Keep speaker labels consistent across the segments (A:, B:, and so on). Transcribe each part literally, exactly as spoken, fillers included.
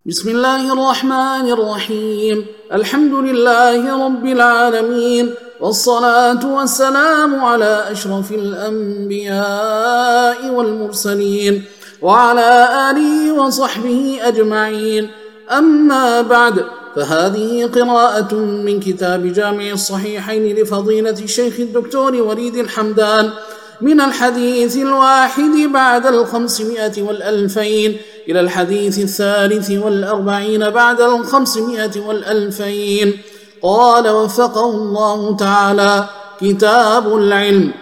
A: بسم الله الرحمن الرحيم. الحمد لله رب العالمين، والصلاة والسلام على أشرف الأنبياء والمرسلين وعلى آله وصحبه أجمعين. أما بعد، فهذه قراءة من كتاب جامع الصحيحين لفضيلة الشيخ الدكتور وليد الحمدان من الحديث الواحد بعد الخمسمائة والألفين إلى الحديث الثالث والأربعين بعد الخمسمائة والألفين. قال وفقه الله تعالى: كتاب العلم.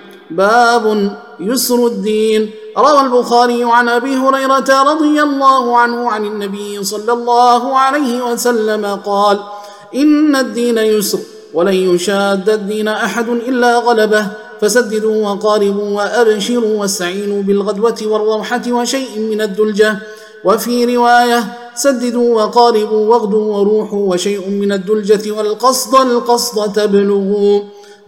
A: باب يسر الدين. روى البخاري عن أبي هريرة رضي الله عنه عن النبي صلى الله عليه وسلم قال: إن الدين يسر، ولن يشاد الدين أحد إلا غلبه، فسددوا وقاربوا وأبشروا واستعينوا بالغدوة والروحة وشيء من الدلجة. وفي رواية: سددوا وقاربوا واغدوا وروحوا وشيء من الدلجة والقصد القصد تبلغوا.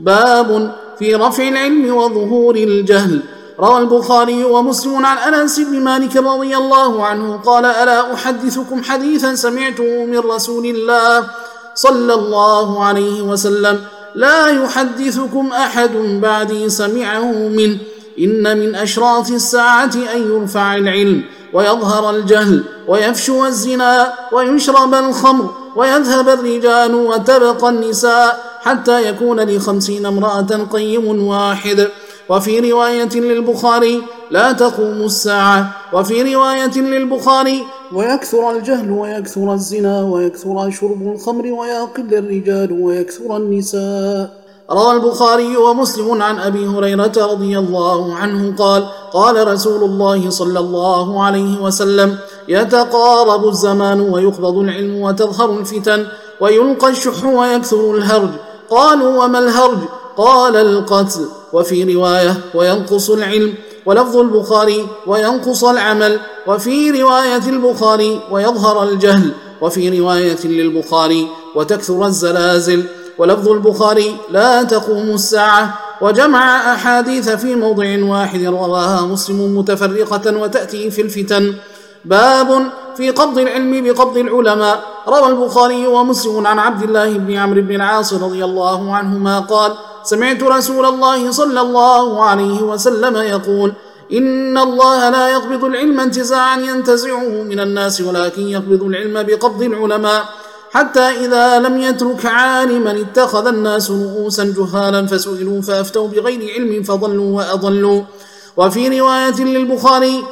A: باب في رفع العلم وظهور الجهل. روى البخاري ومسلم عن أنس بن مالك رضي الله عنه قال: ألا أحدثكم حديثا سمعته من رسول الله صلى الله عليه وسلم لا يحدثكم أحد بعدي سمعه منه: إن من أشراط الساعة أن يرفع العلم ويظهر الجهل ويفشو الزنا ويشرب الخمر ويذهب الرجال وتبقى النساء، حتى يكون لخمسين امرأة قيم واحد. وفي رواية للبخاري: لا تقوم الساعة. وفي رواية للبخاري: ويكثر الجهل ويكثر الزنا ويكثر شرب الخمر ويقل الرجال ويكثر النساء. روى البخاري ومسلم عن أبي هريرة رضي الله عنه قال: قال رسول الله صلى الله عليه وسلم: يتقارب الزمان ويقبض العلم وتظهر الفتن ويلقى الشح ويكثر الهرج. قالوا: وما الهرج؟ قال: القتل. وفي رواية: وينقص العلم. ولفظ البخاري: وينقص العمل. وفي رواية البخاري: ويظهر الجهل. وفي رواية للبخاري: وتكثر الزلازل. ولفظ البخاري: لا تقوم الساعة. وجمع أحاديث في موضع واحد رواها مسلم متفرقة وتأتي في الفتن. باب في قبض العلم بقبض العلماء. روى البخاري ومسلم عن عبد الله بن عمرو بن العاص رضي الله عنهما قال: سمعت رسول الله صلى الله عليه وسلم يقول: إن الله لا يقبض العلم انتزاعا ينتزعه من الناس، ولكن يقبض العلم بقبض العلماء، حتى إذا لم يترك عالما اتخذ الناس رؤوسا جهالا فسئلوا فأفتوا بغير علم فضلوا وأضلوا. وفي رواية للبخاري: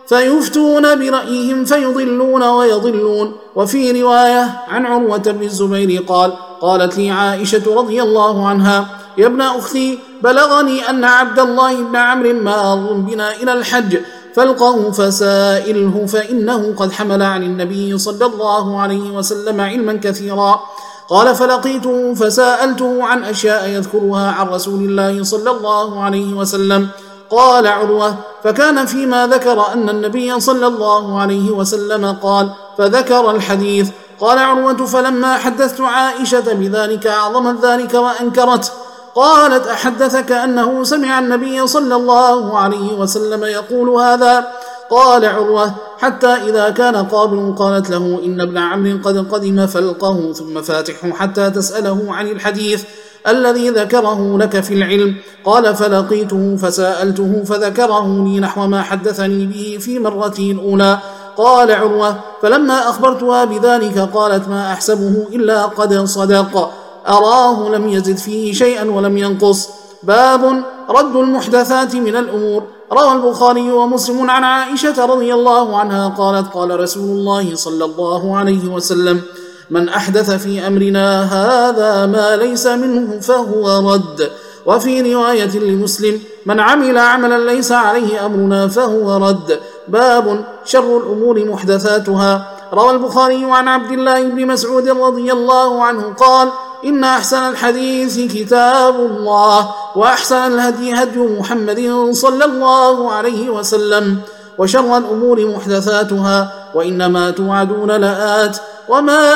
A: فيفتون برأيهم فيضلون ويضلون. وفي رواية عن عروة بن الزبير قال: قالت لي عائشة رضي الله عنها: يا ابن أختي، بلغني أن عبد الله بن عمرو مار بنا إلى الحج، فالقه فسائله، فإنه قد حمل عن النبي صلى الله عليه وسلم علما كثيرا. قال: فلقيته فسألته عن أشياء يذكرها عن رسول الله صلى الله عليه وسلم. قال عروة: فكان فيما ذكر أن النبي صلى الله عليه وسلم قال، فذكر الحديث. قال عروة: فلما حدثت عائشة بذلك أعظمت ذلك وأنكرت. قالت: أحدثك أنه سمع النبي صلى الله عليه وسلم يقول هذا؟ قال عروة: حتى إذا كان قابل قالت له: إن ابن عمرو قد قدم فالقه ثم فاتحه حتى تسأله عن الحديث الذي ذكره لك في العلم. قال: فلقيته فسألته فذكره لي نحو ما حدثني به في مرته الأولى. قال عروة: فلما أخبرتها بذلك قالت: ما أحسبه إلا قد صدق، أراه لم يزد فيه شيئا ولم ينقص. باب رد المحدثات من الأمور. روى البخاري ومسلم عن عائشة رضي الله عنها قالت: قال رسول الله صلى الله عليه وسلم: من أحدث في أمرنا هذا ما ليس منه فهو رد. وفي رواية لمسلم: من عمل عملا ليس عليه أمرنا فهو رد. باب شر الأمور محدثاتها. روى البخاري عن عبد الله بن مسعود رضي الله عنه قال: إن أحسن الحديث كتاب الله، وأحسن الهدي هدي محمد صلى الله عليه وسلم، وشر الأمور محدثاتها، وإنما توعدون لآت وما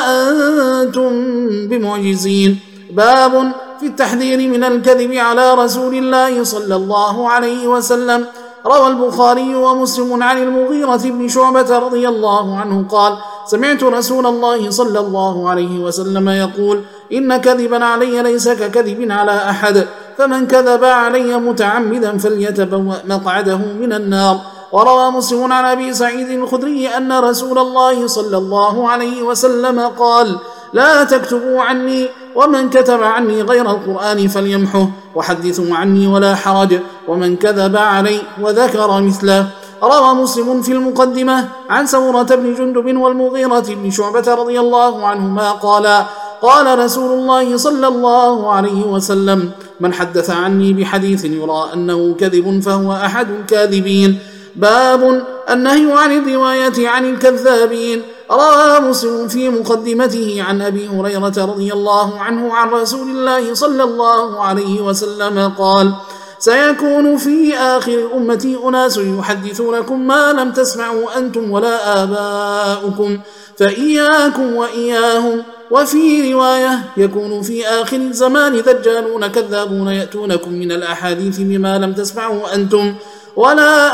A: أنتم بمعجزين. باب في التحذير من الكذب على رسول الله صلى الله عليه وسلم. روى البخاري ومسلم عن المغيرة بن شعبة رضي الله عنه قال: سمعت رسول الله صلى الله عليه وسلم يقول: إن كذبا علي ليس ككذب على أحد، فمن كذب علي متعمدا فليتبوأ مقعده من النار. وروى مسلم عن أبي سعيد الخدري أن رسول الله صلى الله عليه وسلم قال: لا تكتبوا عني، ومن كتب عني غير القرآن فليمحه، وحدثوا عني ولا حرج، ومن كذب علي وذكر مثله. روى مسلم في المقدمة عن سمرة بن جندب والمغيرة بن شعبة رضي الله عنهما قال: قال رسول الله صلى الله عليه وسلم: من حدث عني بحديث يرى أنه كذب فهو أحد الكاذبين. باب النهي عن الرواية عن الكذابين. روى مسلم في مقدمته عن أبي هريرة رضي الله عنه عن رسول الله صلى الله عليه وسلم قال: سيكون في آخر أمتي أناس يحدثونكم ما لم تسمعوا أنتم ولا آباؤكم، فإياكم وإياهم. وفي رواية: يكون في آخر الزمان دجالون كذابون يأتونكم من الأحاديث بما لم تسمعوا أنتم ولا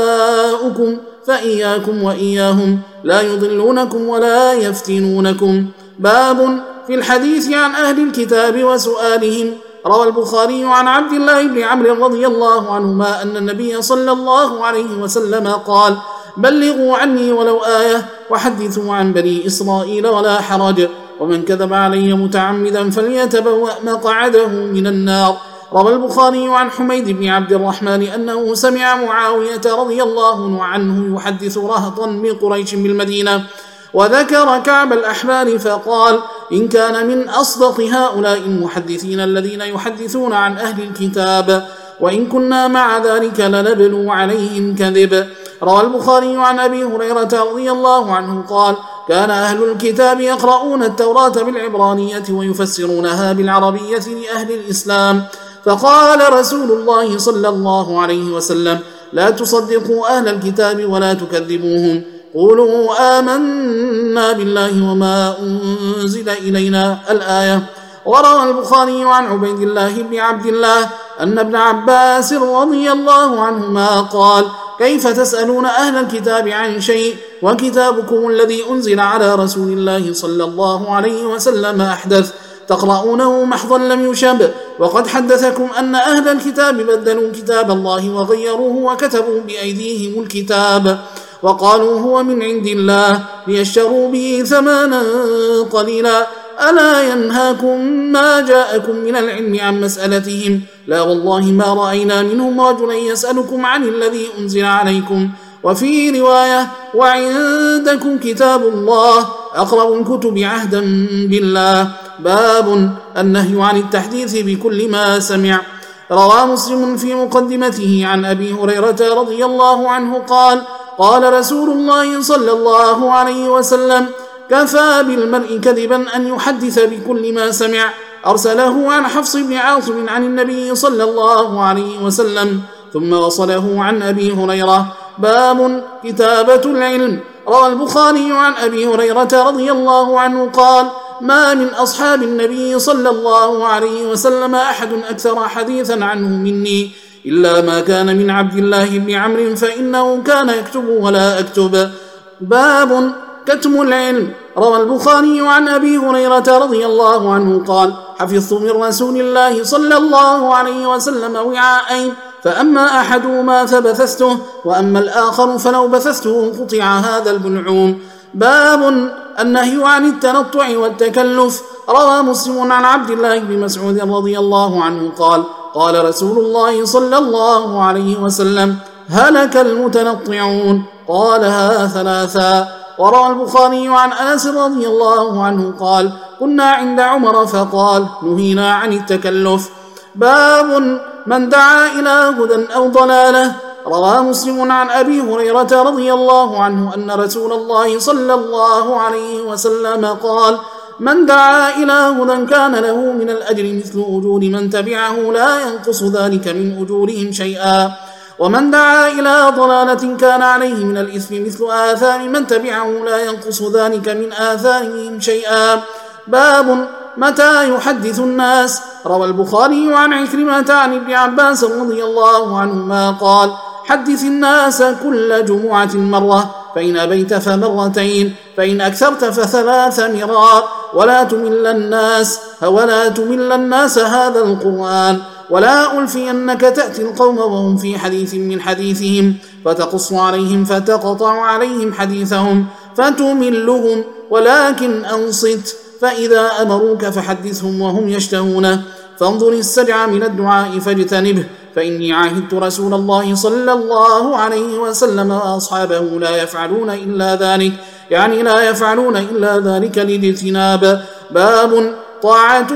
A: آباؤكم، فإياكم وإياهم، لا يضلونكم ولا يفتنونكم. باب في الحديث عن أهل الكتاب وسؤالهم. روى البخاري عن عبد الله بن عمرو رضي الله عنهما أن النبي صلى الله عليه وسلم قال: بلغوا عني ولو آية، وحدثوا عن بني إسرائيل ولا حرج، ومن كذب علي متعمدا فليتبوأ مقعده من النار. روى البخاري عن حميد بن عبد الرحمن أنه سمع معاوية رضي الله عنه يحدث رهطا من قريش بالمدينة، وذكر كعب الأحبار فقال: إن كان من أصدق هؤلاء المحدثين الذين يحدثون عن أهل الكتاب، وإن كنا مع ذلك لنبلو عليهم كذب. روى البخاري عن أبي هريرة رضي الله عنه قال: كان أهل الكتاب يقرؤون التوراة بالعبرانية ويفسرونها بالعربية لأهل الإسلام، فقال رسول الله صلى الله عليه وسلم: لا تصدقوا أهل الكتاب ولا تكذبوهم، قولوا آمنا بالله وما أنزل إلينا. الآية. وروى البخاري عن عبيد الله بن عبد الله أن ابن عباس رضي الله عنهما قال: كيف تسألون أهل الكتاب عن شيء وكتابكم الذي أنزل على رسول الله صلى الله عليه وسلم أحدث، تقرؤونه محضا لم يشب، وقد حدثكم أن أهل الكتاب بدلوا كتاب الله وغيروه وكتبوا بأيديهم الكتاب وقالوا هو من عند الله ليشتروا به ثمنا قليلا. ألا ينهاكم ما جاءكم من العلم عن مسألتهم؟ لا والله ما رأينا منهم رجلا يسألكم عن الذي أنزل عليكم. وفي رواية: وعندكم كتاب الله أقرب الكتب عهدا بالله. باب النهي عن التحديث بكل ما سمع. روى مسلم في مقدمته عن أبي هريرة رضي الله عنه قال: قال رسول الله صلى الله عليه وسلم: كفى بالمرء كذبا أن يحدث بكل ما سمع. أرسله عن حفص بن عاصم عن النبي صلى الله عليه وسلم، ثم وصله عن أبي هريرة. باب كتابة العلم. روى البخاري عن أبي هريرة رضي الله عنه قال: ما من أصحاب النبي صلى الله عليه وسلم أحد أكثر حديثا عنه مني، إلا ما كان من عبد الله بن عمرو فإنه كان يكتب ولا أكتب. باب كتم العلم. روى البخاري عن أبي هريرة رضي الله عنه قال: حفظت من رسول الله صلى الله عليه وسلم وعاءين، فأما أحدهما فبثثته، وأما الآخر فلو بثثته قطع هذا البلعوم. باب النهي عن التنطع والتكلف. روى مسلم عن عبد الله بن مسعود رضي الله عنه قال: قال رسول الله صلى الله عليه وسلم: هلك المتنطعون. قالها ثلاثا. وروى البخاري عن أنس رضي الله عنه قال: كنا عند عمر فقال: نهينا عن التكلف. باب من دعا إلى هدى أو ضلالة. روى مسلم عن أبي هريرة رضي الله عنه أن رسول الله صلى الله عليه وسلم قال: من دعا إلى هدى كان له من الأجر مثل أجور من تبعه لا ينقص ذلك من أجورهم شيئا، ومن دعا إلى ضلالة كان عليه من الإثم مثل آثام من تبعه لا ينقص ذلك من آثامهم شيئا. باب متى يحدث الناس. روى البخاري عن عكرمة عن ابن عباس رضي الله عنهما قال: حدث الناس كل جمعة مرة، فإن أبيت فمرتين، فإن أكثرت فثلاث مرار، ولا تمل الناس ولا تمل الناس هذا القرآن، ولا ألفينك تأتي القوم وهم في حديث من حديثهم فتقص عليهم فتقطع عليهم حديثهم فتملهم، ولكن أنصت، فإذا أمروك فحدثهم وهم يشتهونه، فانظر السجع من الدعاء فاجتنبه، فإني عاهدت رسول الله صلى الله عليه وسلم وأصحابه لا يفعلون إلا ذلك، يعني لا يفعلون إلا ذلك للاجتناب. باب طاعة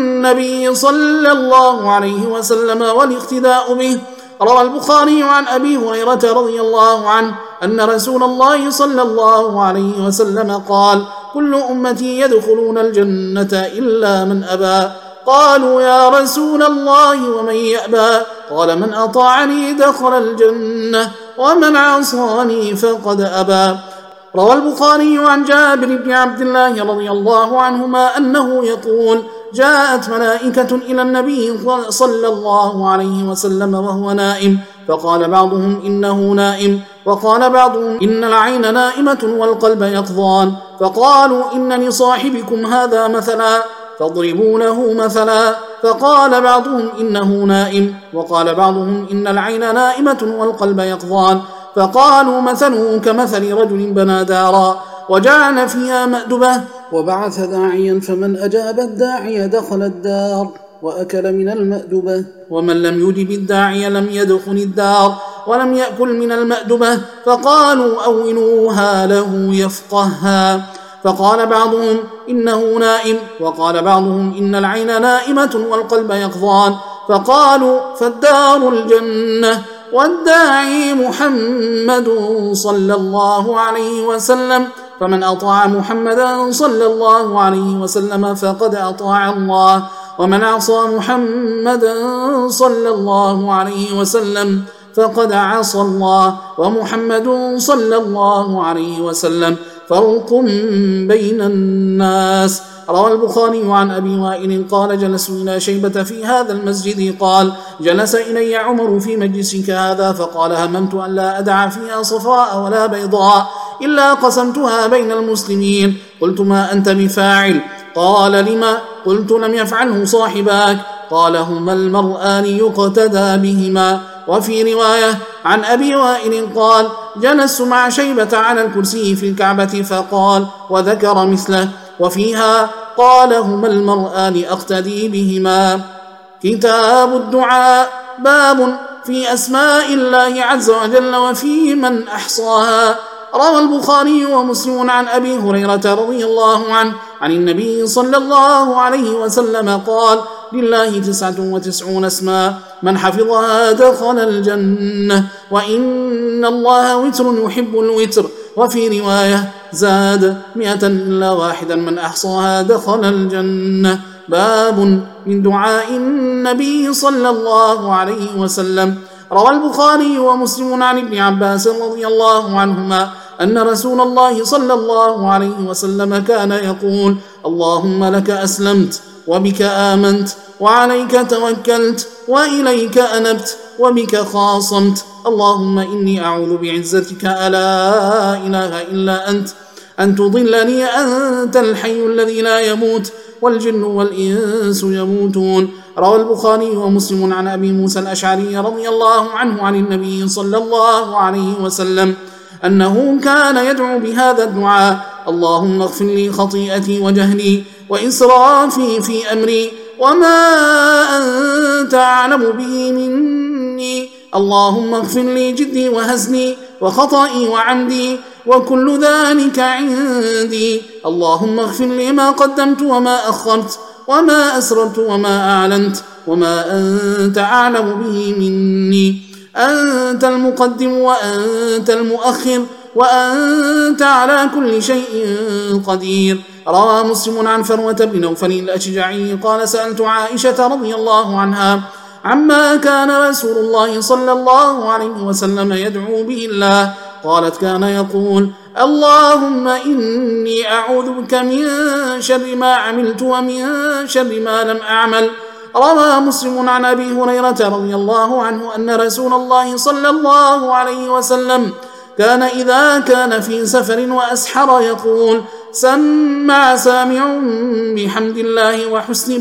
A: النبي صلى الله عليه وسلم والاقتداء به. روى البخاري عن أبي هريرة رضي الله عنه أن رسول الله صلى الله عليه وسلم قال: كل أمتي يدخلون الجنة إلا من أبى. قالوا: يا رسول الله ومن يأبى؟ قال: من أطاعني دخل الجنة ومن عصاني فقد أبى. روى البخاري عن جابر بن عبد الله رضي الله عنهما أنه يقول: جاءت ملائكة إلى النبي صلى الله عليه وسلم وهو نائم، فقال بعضهم: إنه نائم، وقال بعضهم: إن العين نائمة والقلب يقظان، فقالوا: إن لصاحبكم هذا مثلا فاضربوا له مثلا، فقال بعضهم: إنه نائم، وقال بعضهم: إن العين نائمة والقلب يقظان، فقالوا: مثله كمثل رجل بنى دارا وجعل فيها مأدبة وبعث داعيا، فمن أجاب الداعي دخل الدار وأكل من المأدبة، ومن لم يجب الداعي لم يدخل الدار ولم يأكل من المأدبة. فقالوا: أولوها له يفقهها. فقال بعضهم: إنه نائم، وقال بعضهم: إن العين نائمة والقلب يقظان، فقالوا: فالدار الجنة والداعي محمد صلى الله عليه وسلم، فمن أطاع محمدا صلى الله عليه وسلم فقد أطاع الله، ومن عصى محمدا صلى الله عليه وسلم فقد عصى الله، ومحمد صلى الله عليه وسلم فرق بين الناس. روى البخاري عن أبي وائل قال: جلسوا إلى شيبة في هذا المسجد، قال: جلس إلي عمر في مجلسك هذا، فقال: هممت أن لا أدع فيها صفراء ولا بيضاء إلا قسمتها بين المسلمين. قلت: ما أنت بفاعل؟ قال: لما؟ قلت: لم يفعله صاحباك؟ قال: هما المرآن يقتدى بهما. وفي رواية عن أبي وائل قال: جلست مع شيبة على الكرسي في الكعبة، فقال وذكر مثله. وفيها قال: هما المرآن أقتدي بهما. كتاب الدعاء. باب في أسماء الله عز وجل وفي من أحصاها. روى البخاري ومسلم عن أبي هريرة رضي الله عنه عن النبي صلى الله عليه وسلم قال: لله تسعة وتسعون اسما، من حفظها دخل الجنة، وإن الله وتر يحب الوتر. وفي رواية زاد: مئة إلا واحدا من أحصاها دخل الجنة. باب من دعاء النبي صلى الله عليه وسلم. روى البخاري ومسلم عن ابن عباس رضي الله عنهما أن رسول الله صلى الله عليه وسلم كان يقول: اللهم لك أسلمت، وبك آمنت، وعليك توكلت، وإليك أنبت، وبك خاصمت. اللهم إني أعوذ بعزتك ألا إله إلا أنت أن تضلني، أنت الحي الذي لا يموت، والجن والإنس يموتون. روى البخاري ومسلم عن أبي موسى الأشعري رضي الله عنه عن النبي صلى الله عليه وسلم أنه كان يدعو بهذا الدعاء: اللهم اغفر لي خطيئتي وجهلي وإسرافي في أمري وما أنت أعلم به مني، اللهم اغفر لي جدي وهزلي وخطئي وعمدي وكل ذلك عندي، اللهم اغفر لي ما قدمت وما أخرت وما أسررت وما أعلنت وما أنت أعلم به مني، أنت المقدم وأنت المؤخر وأنت على كل شيء قدير. روى مسلم عن فروة بن نوفل الأشجعي قال: سألت عائشة رضي الله عنها عما كان رسول الله صلى الله عليه وسلم يدعو به الله، قالت: كان يقول: اللهم إني أعوذ بك من شر ما عملت ومن شر ما لم أعمل. روى مسلم عن أبي هريرة رضي الله عنه أن رسول الله صلى الله عليه وسلم كان إذا كان في سفر وأسحر يقول: سمع سامع بحمد الله وحسن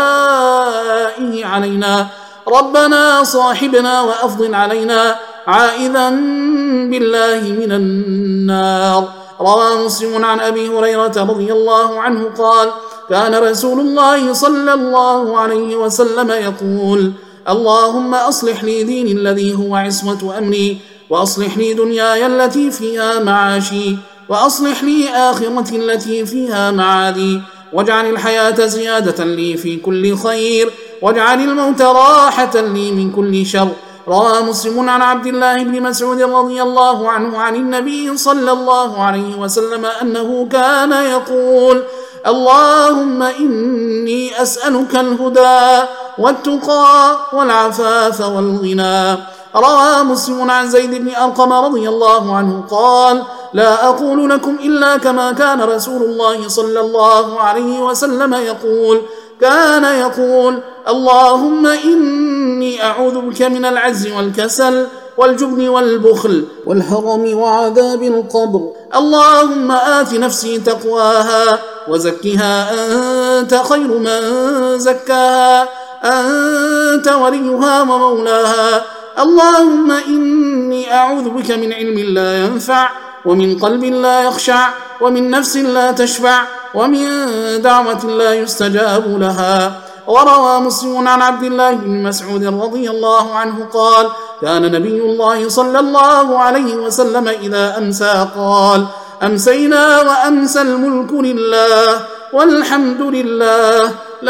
A: بلائه علينا، ربنا صاحبنا وأفضل علينا، عائذا بالله من النار. روى مسلم عن أبي هريرة رضي الله عنه قال: كان رسول الله صلى الله عليه وسلم يقول: اللهم أصلح لي ديني الذي هو عصمة أمري، وأصلح لي دنياي التي فيها معاشي، وأصلح لي آخرتي التي فيها معادي، واجعل الحياة زيادة لي في كل خير، واجعل الموت راحة لي من كل شر. روى مسلم عن عبد الله بن مسعود رضي الله عنه عن النبي صلى الله عليه وسلم أنه كان يقول: اللهم إني أسألك الهدى والتقى والعفاف والغنى. روى مسلم عن زيد بن أرقم رضي الله عنه قال: لا أقول لكم إلا كما كان رسول الله صلى الله عليه وسلم يقول. كان يقول: اللهم إني أعوذ بك من العجز والكسل والجبن والبخل والهرم وعذاب القبر. اللهم آت نفسي تقواها وزكها أنت خير من زكاها، أنت وليها ومولاها. اللهم إني أعوذ بك من علم لا ينفع، ومن قلب لا يخشع، ومن نفس لا تشفع، ومن دعوة لا يستجاب لها. وروى مسلم عن عبد الله بن مسعود رضي الله عنه قال: كان نبي الله صلى الله عليه وسلم إذا أمسى قال: أمسينا وأمسى الملك لله والحمد لله،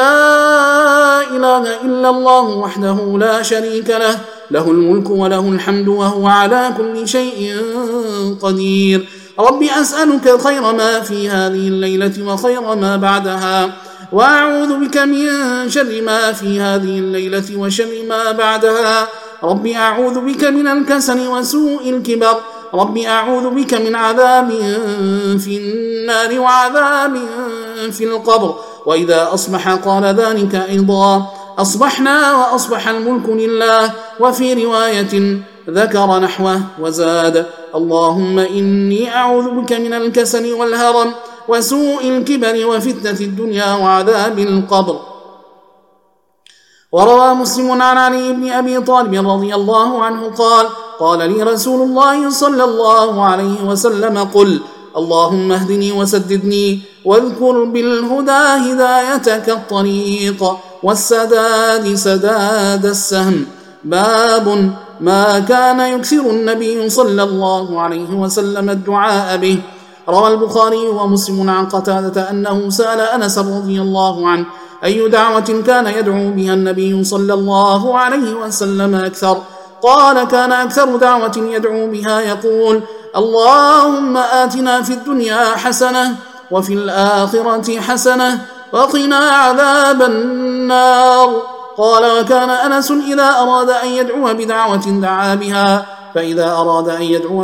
A: لا إله إلا الله وحده لا شريك له، له الملك وله الحمد وهو على كل شيء قدير. رب أسألك خير ما في هذه الليلة وخير ما بعدها، وأعوذ بك من شر ما في هذه الليلة وشر ما بعدها. رب أعوذ بك من الكسل وسوء الكبر. رب أعوذ بك من عذاب في النار وعذاب في القبر. وإذا أصبح قال ذلك أيضا: أصبحنا وأصبح الملك لله. وفي رواية ذكر نحوه وزاد: اللهم إني أعوذ بك من الكسل والهرم وسوء الكبر وفتنة الدنيا وعذاب القبر. وروى مسلم عن علي بن أبي طالب رضي الله عنه قال: قال لي رسول الله صلى الله عليه وسلم: قل اللهم اهدني وسددني، واذكر بالهدى هدايتك الطريق، والسداد سداد السهم. باب ما كان يكثر النبي صلى الله عليه وسلم الدعاء به. روى البخاري ومسلم عن قتادة أنه سأل أنس رضي الله عنه: أي دعوة كان يدعو بها النبي صلى الله عليه وسلم أكثر؟ قال: كان أكثر دعوة يدعو بها يقول: اللهم آتنا في الدنيا حسنة وفي الآخرة حسنة وقنا عذاب النار. قال: وكان أنس إذا أراد أن يدعو بدعوة دعا بها، فإذا أراد أن يدعو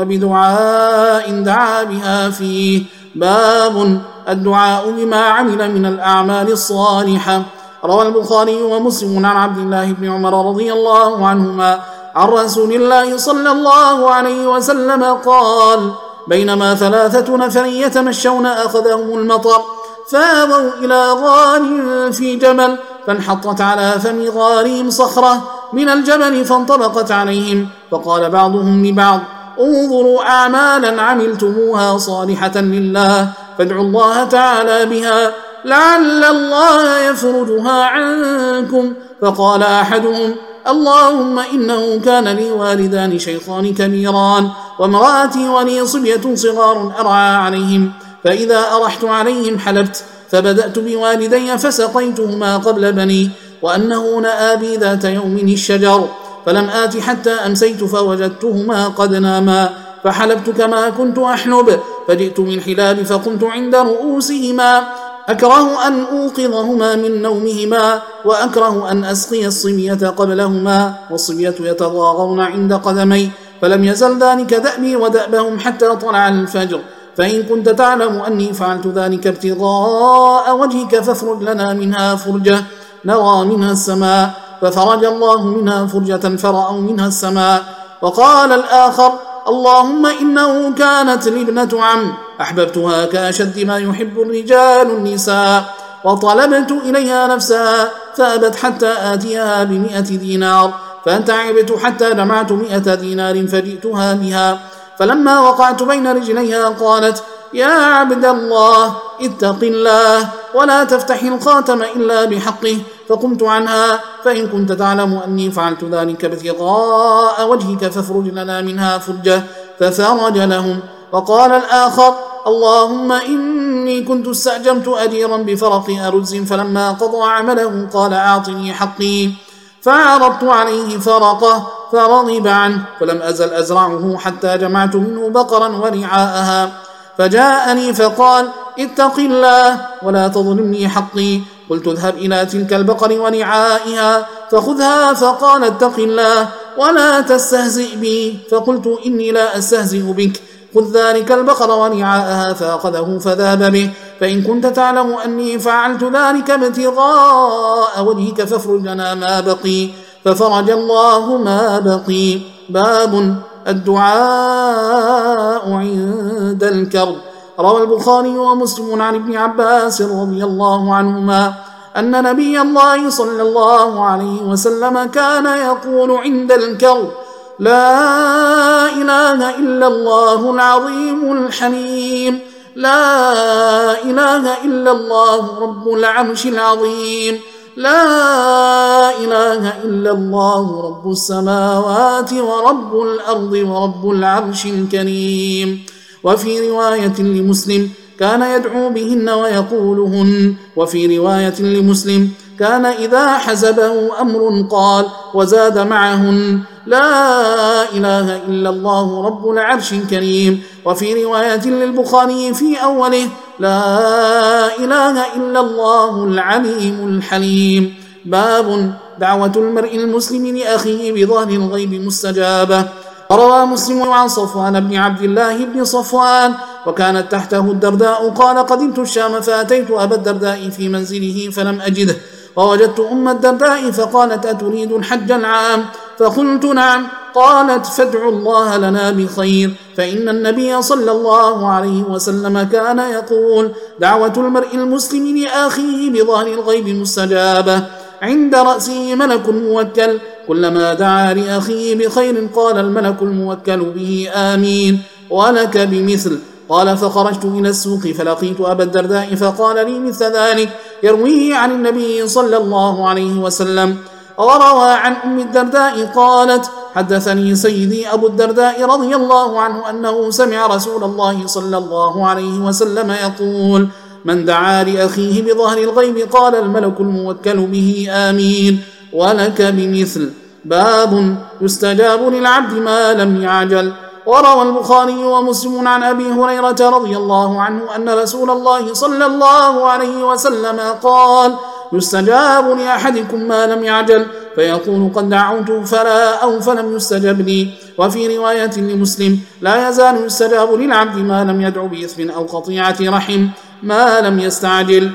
A: بدعاء دعا بها فيه. باب الدعاء بما عمل من الأعمال الصالحة. روى البخاري ومسلم عن عبد الله بن عمر رضي الله عنهما عن رسول الله صلى الله عليه وسلم قال: بينما ثلاثة نفر يتمشون أخذهم المطر، فآووا إلى غار في جبل، فانحطت على فم غارهم صخرة من الجبل فانطبقت عليهم، فقال بعضهم لبعض: انظروا أعمالا عملتموها صالحة لله، فادعوا الله تعالى بها لعل الله يفرجها عنكم. فقال أحدهم: اللهم إنه كان لي والدان شيخان كبيران، وامرأتي ولي صبية صغار أرعى عليهم، فإذا أرحت عليهم حلبت، فبدأت بوالدي فسقيتهما قبل بني، وأنه نآبي ذات يوم الشجر، فلم آت حتى أمسيت فوجدتهما قد ناما، فحلبت كما كنت أحلب، فجئت من حلاب فقمت عند رؤوسهما، أكره أن أوقظهما من نومهما، وأكره أن أسقي الصبية قبلهما، والصبية يتضاغون عند قدمي، فلم يزل ذلك دأبي ودأبهم حتى طلع الفجر. فإن كنت تعلم أني فعلت ذلك ابتغاء وجهك فافرج لنا منها فرجة نرى منها السماء، ففرج الله منها فرجة فرأوا منها السماء. وقال الآخر: اللهم إنه كانت لي ابنة عم أحببتها كأشد ما يحب الرجال النساء، وطلبت إليها نفسها فأبت حتى آتيها بمئة دينار، فانتعبت حتى جمعت مئة دينار فجئتها بها، فلما وقعت بين رجليها قالت: يا عبد الله اتق الله ولا تفتح الخاتم إلا بحقه، فقمت عنها، فإن كنت تعلم أني فعلت ذلك ابتغاء وجهك فافرج لنا منها فرجة، ففرج لهم. وقال الآخر: اللهم إني كنت استأجرت أجيرا بفرق أرز، فلما قضى عمله قال: أعطني حقي، فعرضت عليه فرقه فرغب عنه، فلم أزل أزرعه حتى جمعت منه بقرا ورعاءها، فجاءني فقال: اتق الله ولا تظلمني حقي. قلت: اذهب إلى تلك البقر ورعائها فخذها، فقال: اتق الله ولا تستهزئ بي، فقلت: إني لا أستهزئ بك، خذ ذلك البقر ورعاءها، فأخذه فذهب به، فإن كنت تعلم أني فعلت ذلك ابتغاء وجهك فافرج لنا ما بقي، ففرج الله ما بقي. باب الدعاء عند الكرب. روى البخاري ومسلم عن ابن عباس رضي الله عنهما أن نبي الله صلى الله عليه وسلم كان يقول عند الكرب: لا إله إلا الله العظيم الحليم، لا إله إلا الله رب العرش العظيم، لا إله إلا الله رب السماوات ورب الأرض ورب العرش الكريم. وفي رواية لمسلم: كان يدعو بهن ويقولهن. وفي رواية لمسلم: كان إذا حزبه أمر قال، وزاد معهن: لا إله إلا الله رب العرش الكريم. وفي رواية للبخاري في أوله: لا إله إلا الله العليم الحليم. باب دعوة المرء المسلم لأخيه بظهر الغيب مستجابة. روى مسلم عن صفوان بن عبد الله بن صفوان وكانت تحته الدرداء قال: قدمت الشام فأتيت أبا الدرداء في منزله فلم أجده، ووجدت أم الدرداء فقالت: أتريد الحج العام؟ فقلت: نعم. قالت: فادعوا الله لنا بخير، فإن النبي صلى الله عليه وسلم كان يقول: دعوة المرء المسلم لأخيه بظهر الغيب مستجابة، عند رأسه ملك موكل، كلما دعا لأخيه بخير قال الملك الموكل به: آمين ولك بمثل. قال: فخرجت إلى السوق فلقيت أبا الدرداء فقال لي مثل ذلك يرويه عن النبي صلى الله عليه وسلم. وروى عن أم الدرداء قالت: حدثني سيدي أبو الدرداء رضي الله عنه أنه سمع رسول الله صلى الله عليه وسلم يقول: من دعا لأخيه بظهر الغيب قال الملك الموكل به: آمين ولك بمثل. باب يستجاب للعبد ما لم يعجل. وروى البخاري ومسلم عن أبي هريرة رضي الله عنه أن رسول الله صلى الله عليه وسلم قال: يستجاب لأحدكم ما لم يعجل، فيقول: قد دعوت فلا أو فلم يستجب لي. وفي رواية لمسلم: لا يزال يستجاب للعبد ما لم يدع بإثم أو قطيعة رحم ما لم يستعجل.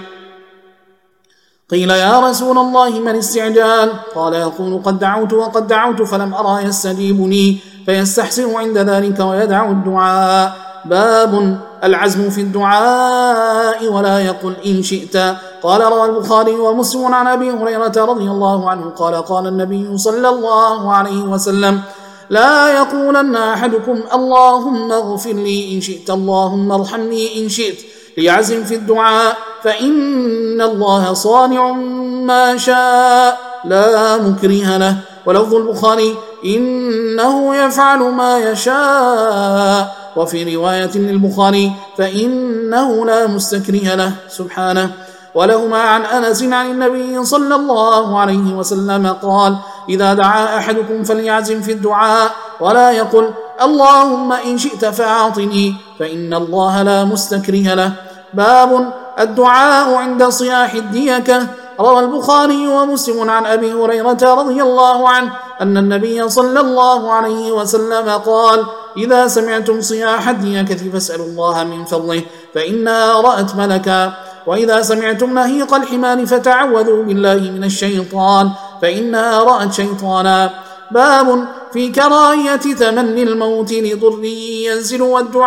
A: قيل: يا رسول الله ما الاستعجال؟ قال: يقول: قد دعوت وقد دعوت فلم أرى يستجيب لي، فيستحسن عند ذلك ويدع الدعاء. باب العزم في الدعاء ولا يقل إن شئت. قال: روى البخاري ومسلم عن أبي هريرة رضي الله عنه قال: قال النبي صلى الله عليه وسلم: لا يقولن أحدكم اللهم اغفر لي إن شئت، اللهم ارحمني إن شئت، ليعزم في الدعاء، فإن الله صانع ما شاء لا مكره له. ولفظ البخاري: إنه يفعل ما يشاء. وفي رواية للبخاري: فإنه لا مستكره له سبحانه. ولهما عن أنس عن النبي صلى الله عليه وسلم قال: إذا دعا أحدكم فليعزم في الدعاء ولا يقل اللهم إن شئت فأعطني، فإن الله لا مستكره له. باب الدعاء عند صياح الديكة. روى البخاري ومسلم عن أبي هريرة رضي الله عنه أن النبي صلى الله عليه وسلم قال: إذا سمعتم صياح الديكة فاسألوا الله من فضله، فإنها رأت ملكا. وإذا سمعتم نهيق الحمار فتعوذوا بالله من الشيطان، فإنها رأت شيطانا. باب في كراهية تمني الموت لضر ينزل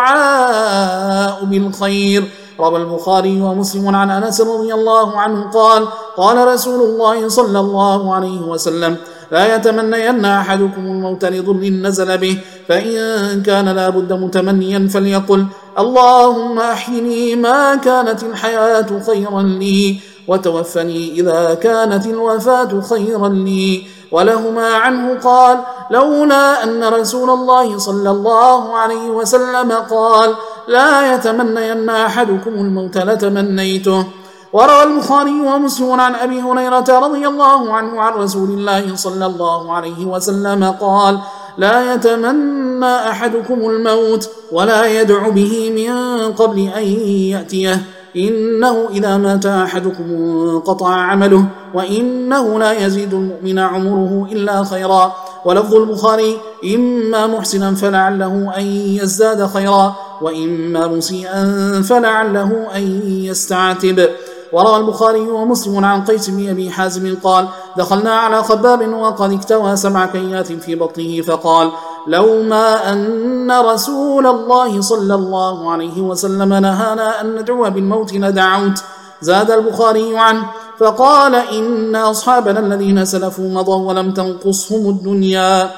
A: والدعاء بالخير. روى البخاري ومسلم عن أنس رضي الله عنه قال قال رسول الله صلى الله عليه وسلم لا يتمنين أحدكم الموت لضر نزل به، فإن كان لا بد متمنيا فليقل اللهم أحيني ما كانت الحياة خيرا لي وتوفني إذا كانت الوفاة خيرا لي. ولهما عنه قال لولا أن رسول الله صلى الله عليه وسلم قال لا يتمنين أحدكم الموت لتمنيته. وروى البخاري ومسلم عن أبي هريرة رضي الله عنه عن رسول الله صلى الله عليه وسلم قال لا يتمنى أحدكم الموت ولا يدع به من قبل أن يأتيه، إنه إذا مات أحدكم انقطع عمله وإنه لا يزيد المؤمن عمره إلا خيرا. ولفظ البخاري إما محسنا فلعله أن يزداد خيرا وإما مسيئا فلعله أن يستعتب. وروى البخاري ومسلم عن قيس بن أبي حازم قال دخلنا على خباب وقد اكتوى سبع كيات في بطنه فقال لو ما أن رسول الله صلى الله عليه وسلم نهانا أن ندعو بالموت لدعوت. زاد البخاري عنه فقال إن أصحابنا الذين سلفوا مضوا ولم تنقصهم الدنيا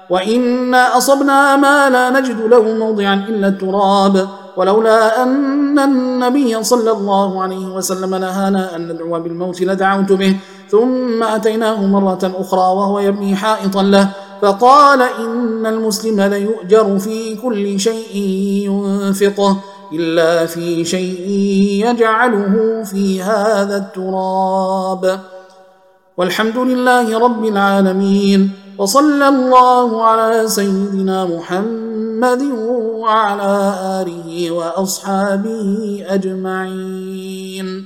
A: وإنا أصبنا ما لا نجد له موضعا إلا التراب، ولولا أن النبي صلى الله عليه وسلم نهانا أن ندعو بالموت لدعوت به. ثم أتيناه مرة أخرى وهو يبني حائطا له فقال إن المسلم ليؤجر في كل شيء ينفقه إلا في شيء يجعله في هذا التراب. والحمد لله رب العالمين، وصلى الله على سيدنا محمد وعلى آله وأصحابه أجمعين.